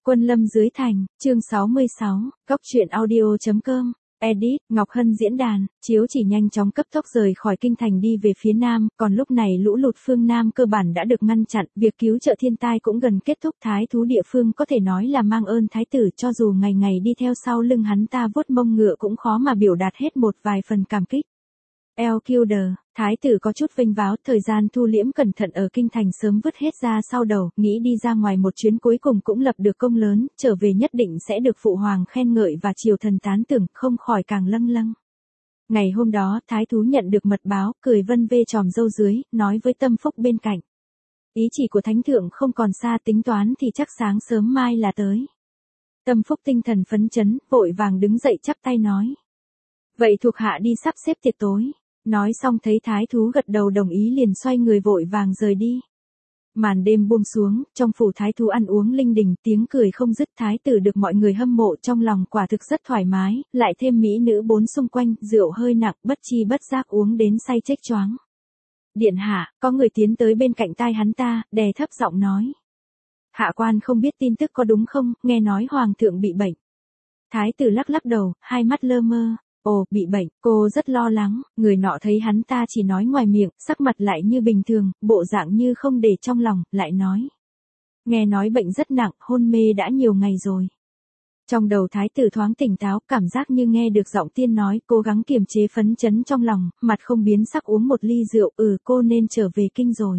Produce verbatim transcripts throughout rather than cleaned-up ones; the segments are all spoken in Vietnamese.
Quân lâm dưới thành, chương sáu mươi sáu, góc truyện audio chấm com, edit, Ngọc Hân diễn đàn, chiếu chỉ nhanh chóng cấp tốc rời khỏi kinh thành đi về phía nam, còn lúc này lũ lụt phương Nam cơ bản đã được ngăn chặn, việc cứu trợ thiên tai cũng gần kết thúc. Thái thú địa phương có thể nói là mang ơn thái tử, cho dù ngày ngày đi theo sau lưng hắn ta vuốt mông ngựa cũng khó mà biểu đạt hết một vài phần cảm kích. Elkilder, thái tử có chút vênh váo, thời gian thu liễm cẩn thận ở kinh thành sớm vứt hết ra sau đầu, nghĩ đi ra ngoài một chuyến cuối cùng cũng lập được công lớn, trở về nhất định sẽ được phụ hoàng khen ngợi và triều thần tán tưởng, không khỏi càng lâng lâng. Ngày hôm đó, thái thú nhận được mật báo, cười vân vê tròm râu dưới, nói với Tâm Phúc bên cạnh. Ý chỉ của thánh thượng không còn xa, tính toán thì chắc sáng sớm mai là tới. Tâm Phúc tinh thần phấn chấn, vội vàng đứng dậy chắp tay nói. Vậy thuộc hạ đi sắp xếp tiệc tối. Nói xong thấy thái thú gật đầu đồng ý liền xoay người vội vàng rời đi. Màn đêm buông xuống, trong phủ thái thú ăn uống linh đình, tiếng cười không dứt. Thái tử được mọi người hâm mộ, trong lòng quả thực rất thoải mái, lại thêm mỹ nữ bốn xung quanh, rượu hơi nặng, bất chi bất giác uống đến say chếch choáng. Điện hạ, có người tiến tới bên cạnh tai hắn ta, đè thấp giọng nói. Hạ quan không biết tin tức có đúng không, nghe nói hoàng thượng bị bệnh. Thái tử lắc lắc đầu, hai mắt lơ mơ. Ồ, bị bệnh, cô rất lo lắng, người nọ thấy hắn ta chỉ nói ngoài miệng, sắc mặt lại như bình thường, bộ dạng như không để trong lòng, lại nói. Nghe nói bệnh rất nặng, hôn mê đã nhiều ngày rồi. Trong đầu thái tử thoáng tỉnh táo, cảm giác như nghe được giọng tiên nói, cố gắng kiềm chế phấn chấn trong lòng, mặt không biến sắc uống một ly rượu, ừ cô nên trở về kinh rồi.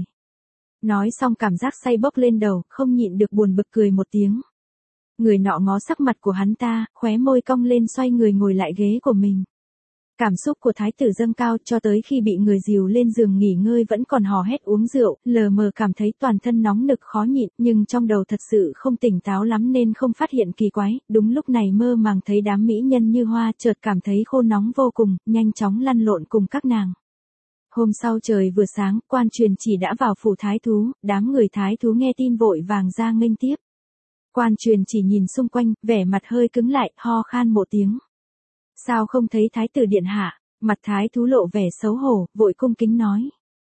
Nói xong cảm giác say bốc lên đầu, không nhịn được buồn bực cười một tiếng. Người nọ ngó sắc mặt của hắn ta, khóe môi cong lên xoay người ngồi lại ghế của mình. Cảm xúc của thái tử dâng cao cho tới khi bị người dìu lên giường nghỉ ngơi vẫn còn hò hét uống rượu, lờ mờ cảm thấy toàn thân nóng nực khó nhịn, nhưng trong đầu thật sự không tỉnh táo lắm nên không phát hiện kỳ quái. Đúng lúc này mơ màng thấy đám mỹ nhân như hoa, chợt cảm thấy khô nóng vô cùng, nhanh chóng lăn lộn cùng các nàng. Hôm sau trời vừa sáng, quan truyền chỉ đã vào phủ thái thú, đám người thái thú nghe tin vội vàng ra nghênh tiếp. Quan truyền chỉ nhìn xung quanh, vẻ mặt hơi cứng lại, ho khan một tiếng. Sao không thấy thái tử điện hạ? Mặt thái thú lộ vẻ xấu hổ, vội cung kính nói.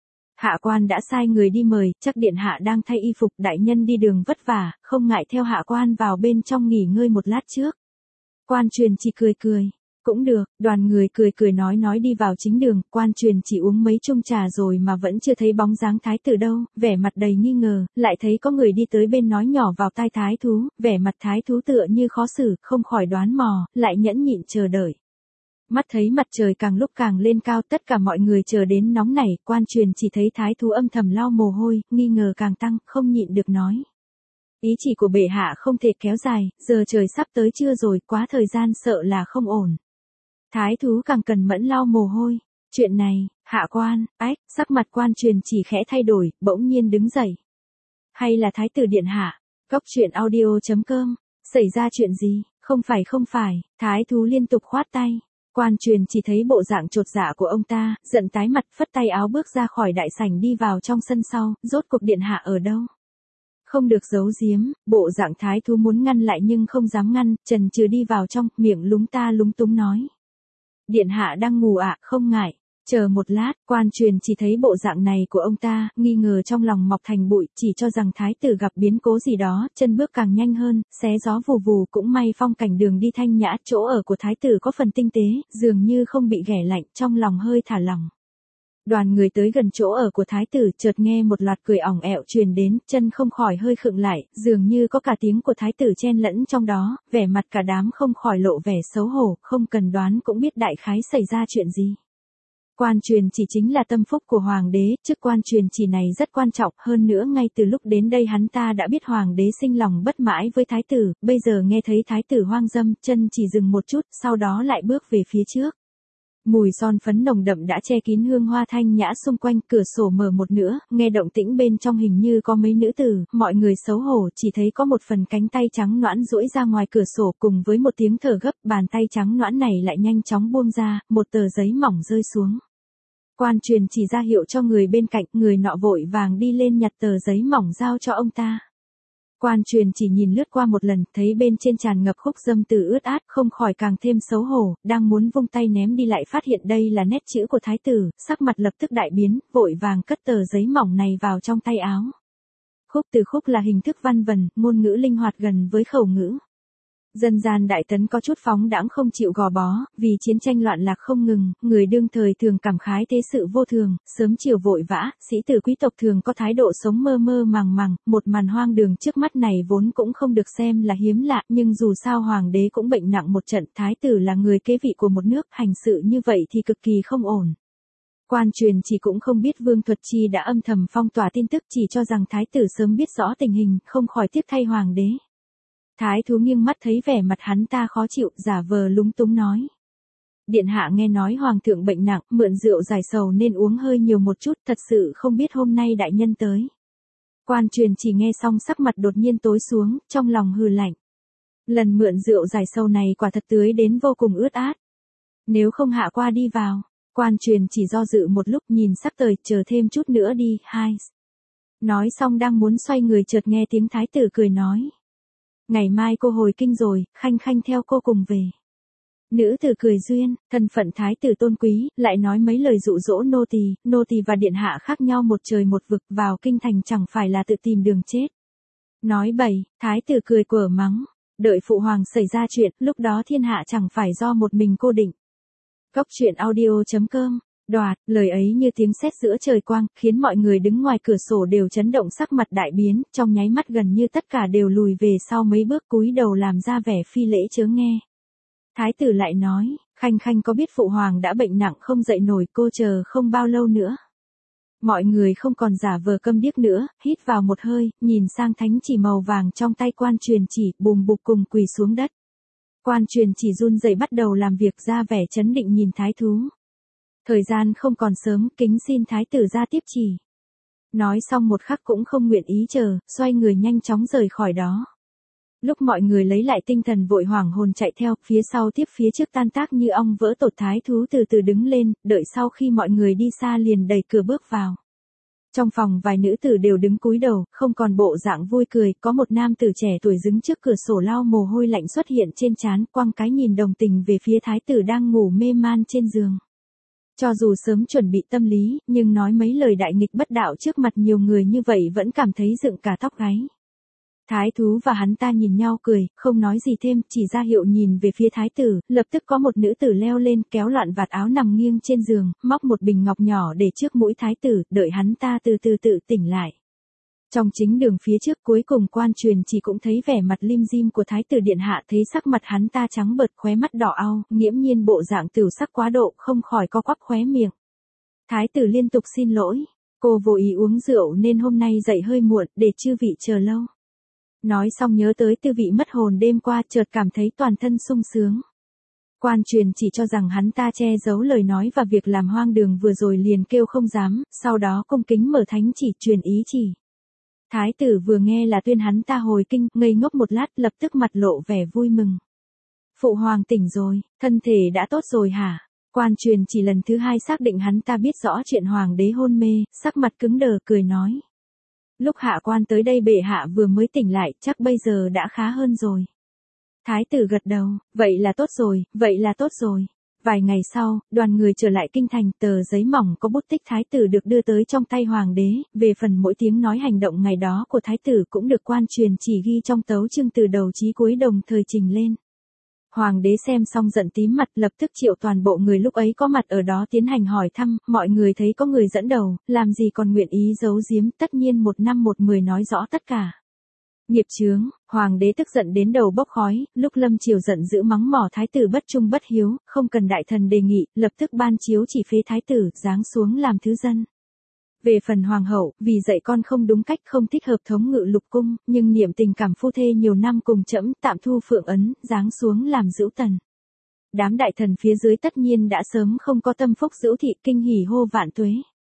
Hạ quan đã sai người đi mời, chắc điện hạ đang thay y phục, đại nhân đi đường vất vả, không ngại theo hạ quan vào bên trong nghỉ ngơi một lát trước. Quan truyền chỉ cười cười. Cũng được, đoàn người cười cười nói nói đi vào chính đường, quan truyền chỉ uống mấy chung trà rồi mà vẫn chưa thấy bóng dáng thái tử đâu, vẻ mặt đầy nghi ngờ, lại thấy có người đi tới bên nói nhỏ vào tai thái thú, vẻ mặt thái thú tựa như khó xử, không khỏi đoán mò, lại nhẫn nhịn chờ đợi. Mắt thấy mặt trời càng lúc càng lên cao, tất cả mọi người chờ đến nóng nảy, quan truyền chỉ thấy thái thú âm thầm lau mồ hôi, nghi ngờ càng tăng, không nhịn được nói. Ý chỉ của bệ hạ không thể kéo dài, giờ trời sắp tới trưa rồi, quá thời gian sợ là không ổn. Thái thú càng cần mẫn lau mồ hôi. Chuyện này, hạ quan, ách, sắc mặt quan truyền chỉ khẽ thay đổi, bỗng nhiên đứng dậy. Hay là thái tử điện hạ? Góc truyện audio chấm com. Xảy ra chuyện gì? Không phải không phải, thái thú liên tục khoát tay. Quan truyền chỉ thấy bộ dạng chột dạ của ông ta, giận tái mặt phất tay áo bước ra khỏi đại sảnh đi vào trong sân sau, rốt cuộc điện hạ ở đâu? Không được giấu giếm, bộ dạng thái thú muốn ngăn lại nhưng không dám ngăn, chần chừ đi vào trong, miệng lúng ta lúng túng nói. Điện hạ đang ngủ ạ, à, không ngại. Chờ một lát, quan truyền chỉ thấy bộ dạng này của ông ta, nghi ngờ trong lòng mọc thành bụi, chỉ cho rằng thái tử gặp biến cố gì đó, chân bước càng nhanh hơn, xé gió vù vù, cũng may phong cảnh đường đi thanh nhã, chỗ ở của thái tử có phần tinh tế, dường như không bị ghẻ lạnh, trong lòng hơi thả lỏng. Đoàn người tới gần chỗ ở của thái tử, chợt nghe một loạt cười ỏng ẹo truyền đến, chân không khỏi hơi khựng lại, dường như có cả tiếng của thái tử chen lẫn trong đó, vẻ mặt cả đám không khỏi lộ vẻ xấu hổ, không cần đoán cũng biết đại khái xảy ra chuyện gì. Quan truyền chỉ chính là tâm phúc của hoàng đế, chức quan truyền chỉ này rất quan trọng, hơn nữa ngay từ lúc đến đây hắn ta đã biết hoàng đế sinh lòng bất mãi với thái tử, bây giờ nghe thấy thái tử hoang dâm, chân chỉ dừng một chút, sau đó lại bước về phía trước. Mùi son phấn nồng đậm đã che kín hương hoa thanh nhã xung quanh, cửa sổ mở một nửa, nghe động tĩnh bên trong hình như có mấy nữ tử, mọi người xấu hổ, chỉ thấy có một phần cánh tay trắng nõn duỗi ra ngoài cửa sổ cùng với một tiếng thở gấp, bàn tay trắng nõn này lại nhanh chóng buông ra, một tờ giấy mỏng rơi xuống. Quan truyền chỉ ra hiệu cho người bên cạnh, người nọ vội vàng đi lên nhặt tờ giấy mỏng giao cho ông ta. Quan truyền chỉ nhìn lướt qua một lần, thấy bên trên tràn ngập khúc dâm từ ướt át, không khỏi càng thêm xấu hổ, đang muốn vung tay ném đi lại phát hiện đây là nét chữ của thái tử, sắc mặt lập tức đại biến, vội vàng cất tờ giấy mỏng này vào trong tay áo. Khúc từ khúc là hình thức văn vần, ngôn ngữ linh hoạt gần với khẩu ngữ. Dân gian Đại Tấn có chút phóng đãng không chịu gò bó, vì chiến tranh loạn lạc không ngừng, người đương thời thường cảm khái thế sự vô thường, sớm chiều vội vã, sĩ tử quý tộc thường có thái độ sống mơ mơ màng màng, một màn hoang đường trước mắt này vốn cũng không được xem là hiếm lạ, nhưng dù sao hoàng đế cũng bệnh nặng một trận, thái tử là người kế vị của một nước, hành sự như vậy thì cực kỳ không ổn. Quan truyền chỉ cũng không biết Vương Thuật Chi đã âm thầm phong tỏa tin tức, chỉ cho rằng thái tử sớm biết rõ tình hình, không khỏi tiếc thay hoàng đế. Thái thú nghiêng mắt thấy vẻ mặt hắn ta khó chịu, giả vờ lúng túng nói. Điện hạ nghe nói hoàng thượng bệnh nặng, mượn rượu giải sầu nên uống hơi nhiều một chút, thật sự không biết hôm nay đại nhân tới. Quan truyền chỉ nghe xong sắc mặt đột nhiên tối xuống, trong lòng hừ lạnh. Lần mượn rượu giải sầu này quả thật tưới đến vô cùng ướt át. Nếu không hạ qua đi vào, quan truyền chỉ do dự một lúc nhìn sắc trời, chờ thêm chút nữa đi, hai. Nói xong đang muốn xoay người chợt nghe tiếng thái tử cười nói. Ngày mai cô hồi kinh rồi, khanh khanh theo cô cùng về. Nữ tử cười duyên, thân phận thái tử tôn quý, lại nói mấy lời dụ dỗ nô tỳ, nô tỳ và điện hạ khác nhau một trời một vực, vào kinh thành chẳng phải là tự tìm đường chết. Nói bậy, thái tử cười quở mắng, đợi phụ hoàng xảy ra chuyện, lúc đó thiên hạ chẳng phải do một mình cô định. Góc truyện audio chấm com. Đoạt, lời ấy như tiếng sét giữa trời quang, khiến mọi người đứng ngoài cửa sổ đều chấn động, sắc mặt đại biến, trong nháy mắt gần như tất cả đều lùi về sau mấy bước cúi đầu làm ra vẻ phi lễ chớ nghe. Thái tử lại nói, khanh khanh có biết phụ hoàng đã bệnh nặng không dậy nổi, cô chờ không bao lâu nữa. Mọi người không còn giả vờ câm điếc nữa, hít vào một hơi, nhìn sang thánh chỉ màu vàng trong tay quan truyền chỉ, bùm bụp cùng quỳ xuống đất. Quan truyền chỉ run rẩy bắt đầu làm việc, ra vẻ chấn định nhìn thái thú. Thời gian không còn sớm, kính xin thái tử ra tiếp chỉ. Nói xong một khắc cũng không nguyện ý chờ, xoay người nhanh chóng rời khỏi đó. Lúc mọi người lấy lại tinh thần vội hoảng hồn chạy theo, phía sau tiếp phía trước tan tác như ong vỡ tột, thái thú từ từ đứng lên, đợi sau khi mọi người đi xa liền đẩy cửa bước vào. Trong phòng vài nữ tử đều đứng cúi đầu, không còn bộ dạng vui cười, có một nam tử trẻ tuổi đứng trước cửa sổ lau mồ hôi lạnh xuất hiện trên trán, quăng cái nhìn đồng tình về phía thái tử đang ngủ mê man trên giường. Cho dù sớm chuẩn bị tâm lý, nhưng nói mấy lời đại nghịch bất đạo trước mặt nhiều người như vậy vẫn cảm thấy dựng cả tóc gáy. Thái thú và hắn ta nhìn nhau cười, không nói gì thêm, chỉ ra hiệu nhìn về phía thái tử, lập tức có một nữ tử leo lên, kéo loạn vạt áo nằm nghiêng trên giường, móc một bình ngọc nhỏ để trước mũi thái tử, đợi hắn ta từ từ tự tỉnh lại. Trong chính đường phía trước cuối cùng quan truyền chỉ cũng thấy vẻ mặt lim dim của thái tử điện hạ, thấy sắc mặt hắn ta trắng bợt, khóe mắt đỏ au, nghiễm nhiên bộ dạng tửu sắc quá độ, không khỏi co quắp khóe miệng. Thái tử liên tục xin lỗi, cô vô ý uống rượu nên hôm nay dậy hơi muộn, để chư vị chờ lâu. Nói xong nhớ tới tư vị mất hồn đêm qua, chợt cảm thấy toàn thân sung sướng. Quan truyền chỉ cho rằng hắn ta che giấu lời nói và việc làm hoang đường vừa rồi liền kêu không dám, sau đó cung kính mở thánh chỉ truyền ý chỉ. Thái tử vừa nghe là tuyên hắn ta hồi kinh, ngây ngốc một lát, lập tức mặt lộ vẻ vui mừng. Phụ hoàng tỉnh rồi, thân thể đã tốt rồi hả? Quan truyền chỉ lần thứ hai xác định hắn ta biết rõ chuyện hoàng đế hôn mê, sắc mặt cứng đờ cười nói. Lúc hạ quan tới đây bệ hạ vừa mới tỉnh lại, chắc bây giờ đã khá hơn rồi. Thái tử gật đầu, vậy là tốt rồi, vậy là tốt rồi. Vài ngày sau, đoàn người trở lại kinh thành, tờ giấy mỏng có bút tích thái tử được đưa tới trong tay hoàng đế, về phần mỗi tiếng nói hành động ngày đó của thái tử cũng được quan truyền chỉ ghi trong tấu chương từ đầu chí cuối đồng thời trình lên. Hoàng đế xem xong giận tím mặt, lập tức triệu toàn bộ người lúc ấy có mặt ở đó tiến hành hỏi thăm, mọi người thấy có người dẫn đầu, làm gì còn nguyện ý giấu giếm, tất nhiên một năm một mười nói rõ tất cả. Nghiệp chướng, hoàng đế tức giận đến đầu bốc khói, lúc lâm triều giận dữ mắng mỏ thái tử bất trung bất hiếu, không cần đại thần đề nghị, lập tức ban chiếu chỉ phế thái tử, giáng xuống làm thứ dân. Về phần hoàng hậu, vì dạy con không đúng cách không thích hợp thống ngự lục cung, nhưng niệm tình cảm phu thê nhiều năm cùng trẫm, tạm thu phượng ấn, giáng xuống làm dữu tần. Đám đại thần phía dưới tất nhiên đã sớm không có tâm phúc dữu thị, kinh hỉ hô vạn tuế.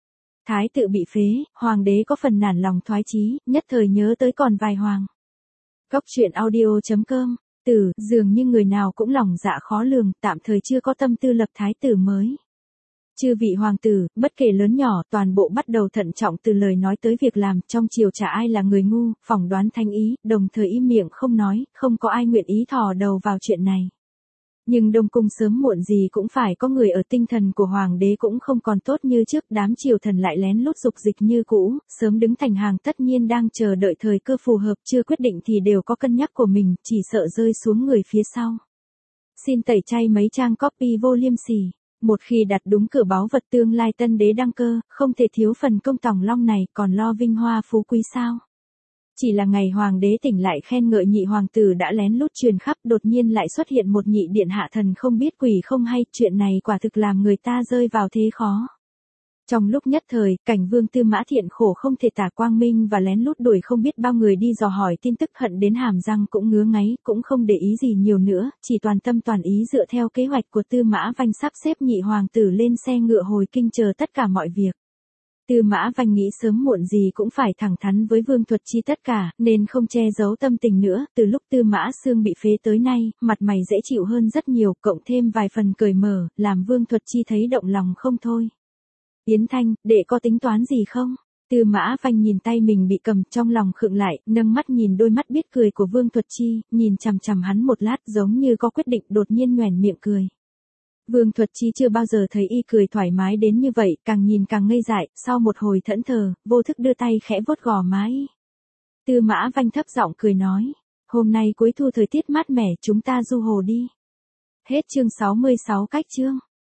Thái tử bị phế, hoàng đế có phần nản lòng thoái chí, nhất thời nhớ tới còn vài hoàng. Góc truyện audio chấm com. Tử, dường như người nào cũng lòng dạ khó lường, tạm thời chưa có tâm tư lập thái tử mới. Chư vị hoàng tử, bất kể lớn nhỏ, toàn bộ bắt đầu thận trọng từ lời nói tới việc làm, trong triều chả ai là người ngu, phỏng đoán thánh ý, đồng thời im miệng không nói, không có ai nguyện ý thò đầu vào chuyện này. Nhưng Đông Cung sớm muộn gì cũng phải có người ở, tinh thần của hoàng đế cũng không còn tốt như trước, đám triều thần lại lén lút dục dịch như cũ, sớm đứng thành hàng tất nhiên đang chờ đợi thời cơ phù hợp, chưa quyết định thì đều có cân nhắc của mình, chỉ sợ rơi xuống người phía sau. Xin tẩy chay mấy trang copy vô liêm sỉ. Một khi đặt đúng cửa báu vật tương lai tân đế đăng cơ, không thể thiếu phần công tòng long này, còn lo vinh hoa phú quý sao? Chỉ là ngày hoàng đế tỉnh lại khen ngợi nhị hoàng tử đã lén lút truyền khắp, đột nhiên lại xuất hiện một nhị điện hạ thần không biết quỷ không hay, chuyện này quả thực làm người ta rơi vào thế khó. Trong lúc nhất thời, cảnh vương Tư Mã Thiện khổ không thể tả, quang minh và lén lút đuổi không biết bao người đi dò hỏi tin tức, hận đến hàm răng cũng ngứa ngáy, cũng không để ý gì nhiều nữa, chỉ toàn tâm toàn ý dựa theo kế hoạch của Tư Mã Vanh sắp xếp nhị hoàng tử lên xe ngựa hồi kinh chờ tất cả mọi việc. Tư Mã Vanh nghĩ sớm muộn gì cũng phải thẳng thắn với Vương Thuật Chi tất cả, nên không che giấu tâm tình nữa, từ lúc Tư Mã Xương bị phế tới nay, mặt mày dễ chịu hơn rất nhiều, cộng thêm vài phần cởi mở, làm Vương Thuật Chi thấy động lòng không thôi. Yến Thanh, đệ có tính toán gì không? Tư Mã Vanh nhìn tay mình bị cầm, trong lòng khựng lại, nâng mắt nhìn đôi mắt biết cười của Vương Thuật Chi, nhìn chằm chằm hắn một lát giống như có quyết định, đột nhiên nhoẻn miệng cười. Vương Thuật Chi chưa bao giờ thấy y cười thoải mái đến như vậy, càng nhìn càng ngây dại, sau một hồi thẫn thờ, vô thức đưa tay khẽ vuốt gò má y. Tư Mã Vanh thấp giọng cười nói, hôm nay cuối thu thời tiết mát mẻ, chúng ta du hồ đi. Hết chương sáu mươi sáu cách chương.